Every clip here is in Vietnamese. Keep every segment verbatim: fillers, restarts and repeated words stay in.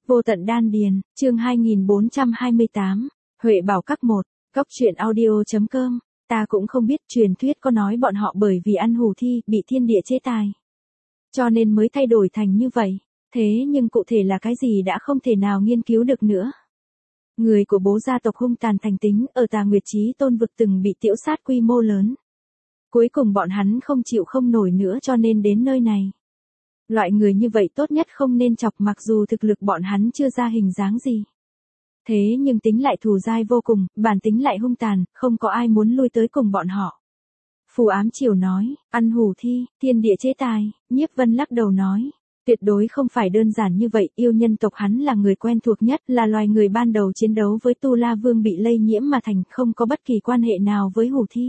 Vô tận đan điền, chương hai nghìn bốn trăm hai mươi tám, Huệ Bảo Các một, Cóc truyện audio.com, ta cũng không biết truyền thuyết có nói bọn họ bởi vì ăn hủ thi, bị thiên địa chế tài. Cho nên mới thay đổi thành như vậy, thế nhưng cụ thể là cái gì đã không thể nào nghiên cứu được nữa. Người của bố gia tộc hung tàn thành tính ở Tà Nguyệt Chí Tôn vực từng bị tiểu sát quy mô lớn. Cuối cùng bọn hắn không chịu không nổi nữa cho nên đến nơi này. Loại người như vậy tốt nhất không nên chọc mặc dù thực lực bọn hắn chưa ra hình dáng gì. Thế nhưng tính lại thù dai vô cùng, bản tính lại hung tàn, không có ai muốn lui tới cùng bọn họ. Phù Ám Triều nói, ăn hủ thi, thiên địa chế tài, Nhiếp Vân lắc đầu nói. Tuyệt đối không phải đơn giản như vậy, yêu nhân tộc hắn là người quen thuộc nhất, là loài người ban đầu chiến đấu với Tu La Vương bị lây nhiễm mà thành, không có bất kỳ quan hệ nào với hủ thi.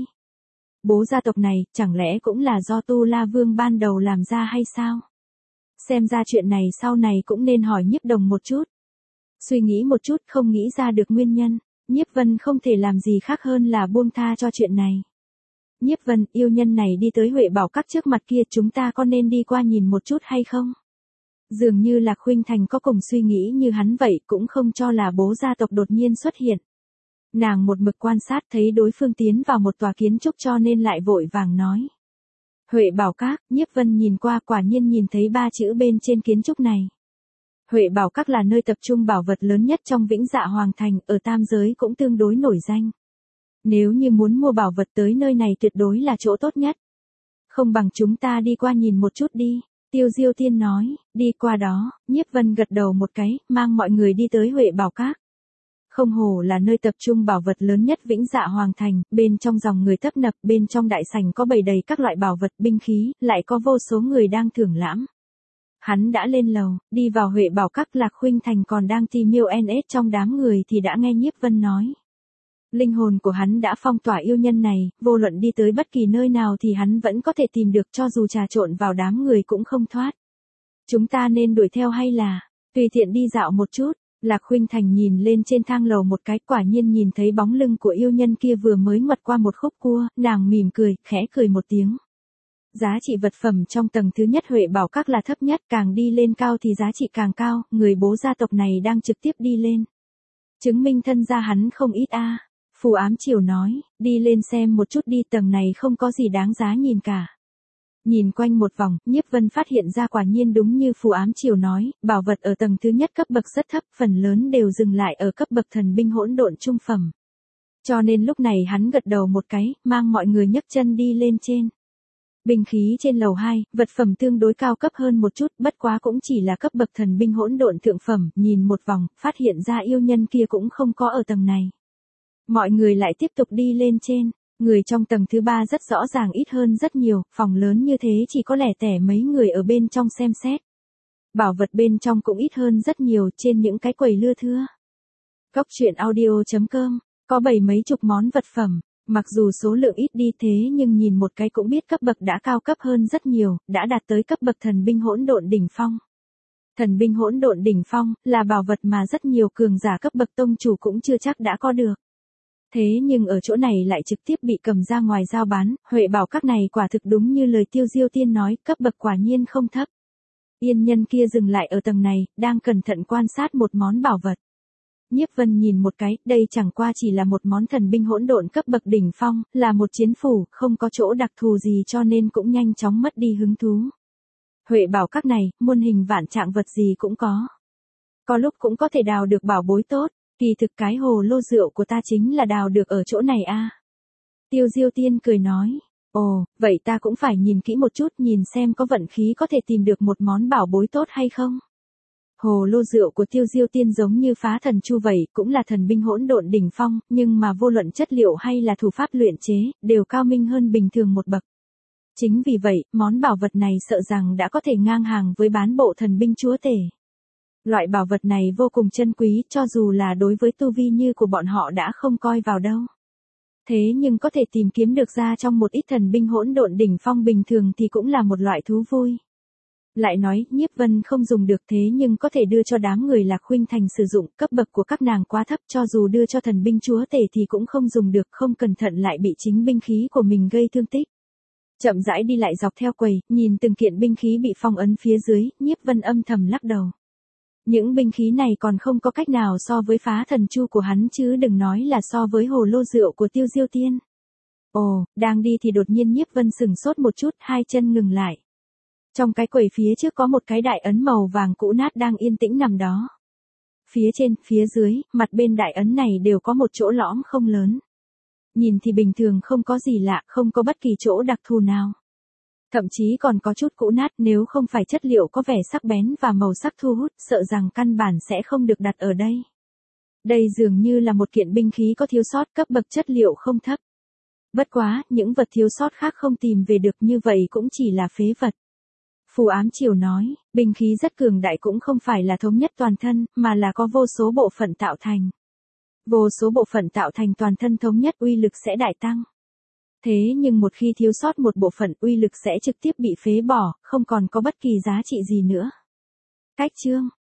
Bố gia tộc này, chẳng lẽ cũng là do Tu La Vương ban đầu làm ra hay sao? Xem ra chuyện này sau này cũng nên hỏi Nhiếp Đồng một chút. Suy nghĩ một chút không nghĩ ra được nguyên nhân, Nhiếp Vân không thể làm gì khác hơn là buông tha cho chuyện này. Nhiếp Vân, yêu nhân này đi tới Huệ Bảo Các trước mặt kia, chúng ta có nên đi qua nhìn một chút hay không? Dường như Lạc Khuynh Thành có cùng suy nghĩ như hắn vậy, cũng không cho là bố gia tộc đột nhiên xuất hiện. Nàng một mực quan sát thấy đối phương tiến vào một tòa kiến trúc cho nên lại vội vàng nói. Huệ Bảo Các, Nhiếp Vân nhìn qua quả nhiên nhìn thấy ba chữ bên trên kiến trúc này. Huệ Bảo Các là nơi tập trung bảo vật lớn nhất trong Vĩnh Dạ Hoàng Thành, ở tam giới cũng tương đối nổi danh. Nếu như muốn mua bảo vật tới nơi này tuyệt đối là chỗ tốt nhất. Không bằng chúng ta đi qua nhìn một chút đi, Tiêu Diêu Tiên nói, đi qua đó, Nhiếp Vân gật đầu một cái, mang mọi người đi tới Huệ Bảo Các. Không hổ là nơi tập trung bảo vật lớn nhất Vĩnh Dạ Hoàng Thành, bên trong dòng người tấp nập, bên trong đại sảnh có bày đầy các loại bảo vật binh khí, lại có vô số người đang thưởng lãm. Hắn đã lên lầu, đi vào Huệ Bảo Các. Lạc Khuynh Thành còn đang tìm miêu en ét trong đám người thì đã nghe Nhiếp Vân nói. Linh hồn của hắn đã phong tỏa yêu nhân này, vô luận đi tới bất kỳ nơi nào thì hắn vẫn có thể tìm được cho dù trà trộn vào đám người cũng không thoát. Chúng ta nên đuổi theo hay là, tùy tiện đi dạo một chút. Lạc Khuynh Thành nhìn lên trên thang lầu một cái, quả nhiên nhìn thấy bóng lưng của yêu nhân kia vừa mới ngoặt qua một khúc cua, nàng mỉm cười, khẽ cười một tiếng. Giá trị vật phẩm trong tầng thứ nhất Huệ Bảo Các là thấp nhất, càng đi lên cao thì giá trị càng cao, người bố gia tộc này đang trực tiếp đi lên. Chứng minh thân gia hắn không ít a. À. Phù Ám Triều nói, đi lên xem một chút đi, tầng này không có gì đáng giá nhìn cả. Nhìn quanh một vòng, Nhiếp Vân phát hiện ra quả nhiên đúng như Phù Ám Triều nói, bảo vật ở tầng thứ nhất cấp bậc rất thấp, phần lớn đều dừng lại ở cấp bậc thần binh hỗn độn trung phẩm. Cho nên lúc này hắn gật đầu một cái, mang mọi người nhấc chân đi lên trên. Binh khí trên lầu hai, vật phẩm tương đối cao cấp hơn một chút, bất quá cũng chỉ là cấp bậc thần binh hỗn độn thượng phẩm, nhìn một vòng, phát hiện ra yêu nhân kia cũng không có ở tầng này. Mọi người lại tiếp tục đi lên trên, người trong tầng thứ ba rất rõ ràng ít hơn rất nhiều, phòng lớn như thế chỉ có lẻ tẻ mấy người ở bên trong xem xét. Bảo vật bên trong cũng ít hơn rất nhiều trên những cái quầy lưa thưa. Cóc truyện audio.com, có bảy mấy chục món vật phẩm, mặc dù số lượng ít đi thế nhưng nhìn một cái cũng biết cấp bậc đã cao cấp hơn rất nhiều, đã đạt tới cấp bậc thần binh hỗn độn đỉnh phong. Thần binh hỗn độn đỉnh phong là bảo vật mà rất nhiều cường giả cấp bậc tông chủ cũng chưa chắc đã có được. Thế nhưng ở chỗ này lại trực tiếp bị cầm ra ngoài giao bán, Huệ Bảo Các này quả thực đúng như lời Tiêu Diêu Tiên nói, cấp bậc quả nhiên không thấp. Yên nhân kia dừng lại ở tầng này, đang cẩn thận quan sát một món bảo vật. Nhiếp Vân nhìn một cái, đây chẳng qua chỉ là một món thần binh hỗn độn cấp bậc đỉnh phong, là một chiến phủ, không có chỗ đặc thù gì cho nên cũng nhanh chóng mất đi hứng thú. Huệ Bảo Các này, muôn hình vạn trạng vật gì cũng có. Có lúc cũng có thể đào được bảo bối tốt. Kỳ thực cái hồ lô rượu của ta chính là đào được ở chỗ này a. À. Tiêu Diêu Tiên cười nói, ồ, vậy ta cũng phải nhìn kỹ một chút, nhìn xem có vận khí có thể tìm được một món bảo bối tốt hay không. Hồ lô rượu của Tiêu Diêu Tiên giống như Phá Thần Chu vậy, cũng là thần binh hỗn độn đỉnh phong, nhưng mà vô luận chất liệu hay là thủ pháp luyện chế, đều cao minh hơn bình thường một bậc. Chính vì vậy, món bảo vật này sợ rằng đã có thể ngang hàng với bán bộ thần binh chúa tể. Loại bảo vật này vô cùng chân quý, cho dù là đối với tu vi như của bọn họ đã không coi vào đâu. Thế nhưng có thể tìm kiếm được ra trong một ít thần binh hỗn độn đỉnh phong bình thường thì cũng là một loại thú vui. Lại nói, Nhiếp Vân không dùng được thế nhưng có thể đưa cho đám người Lạc Khuynh Thành sử dụng, cấp bậc của các nàng quá thấp, cho dù đưa cho thần binh chúa tể thì cũng không dùng được, không cẩn thận lại bị chính binh khí của mình gây thương tích. Chậm rãi đi lại dọc theo quầy, nhìn từng kiện binh khí bị phong ấn phía dưới, Nhiếp Vân âm thầm lắc đầu. Những binh khí này còn không có cách nào so với phá thần chu của hắn chứ đừng nói là so với hồ lô rượu của Tiêu Diêu Tiên. Ồ, đang đi thì đột nhiên Nhiếp Vân sừng sốt một chút, hai chân ngừng lại. Trong cái quầy phía trước có một cái đại ấn màu vàng cũ nát đang yên tĩnh nằm đó. Phía trên, phía dưới, mặt bên đại ấn này đều có một chỗ lõm không lớn. Nhìn thì bình thường không có gì lạ, không có bất kỳ chỗ đặc thù nào. Thậm chí còn có chút cũ nát, nếu không phải chất liệu có vẻ sắc bén và màu sắc thu hút, sợ rằng căn bản sẽ không được đặt ở đây. Đây dường như là một kiện binh khí có thiếu sót, cấp bậc chất liệu không thấp. Bất quá, những vật thiếu sót khác không tìm về được, như vậy cũng chỉ là phế vật. Phù Ám Triều nói, binh khí rất cường đại cũng không phải là thống nhất toàn thân, mà là có vô số bộ phận tạo thành. Vô số bộ phận tạo thành toàn thân thống nhất, uy lực sẽ đại tăng. Thế nhưng một khi thiếu sót một bộ phận, uy lực sẽ trực tiếp bị phế bỏ, không còn có bất kỳ giá trị gì nữa. Cách chương